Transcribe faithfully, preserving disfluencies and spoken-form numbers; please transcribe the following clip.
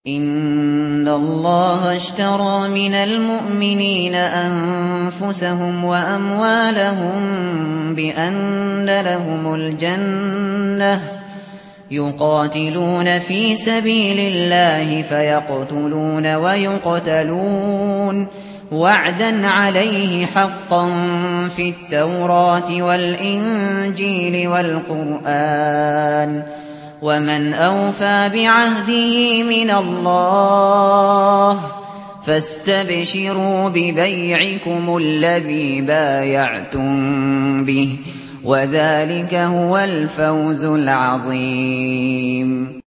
إِنَّ اللَّهَ اشْتَرَىٰ مِنَ الْمُؤْمِنِينَ أَنفُسَهُمْ وَأَمْوَالَهُم بِأَنَّ لَهُمُ الْجَنَّةَ ۚ يُقَاتِلُونَ فِي سَبِيلِ اللَّهِ فَيَقْتُلُونَ وَيُقْتَلُونَ ۖ وَعْدًا عَلَيْهِ حَقًّا فِي التَّوْرَاةِ وَالْإِنجِيلِ وَالْقُرْآنِ ۚ وَمَنْ أَوْفَىٰ بِعَهْدِهِ مِنَ اللَّهِ ۚ فَاسْتَبْشِرُوا بِبَيْعِكُمُ الَّذِي بَايَعْتُم بِهِ ۚ وَذَٰلِكَ هُوَ الْفَوْزُ الْعَظِيمُ.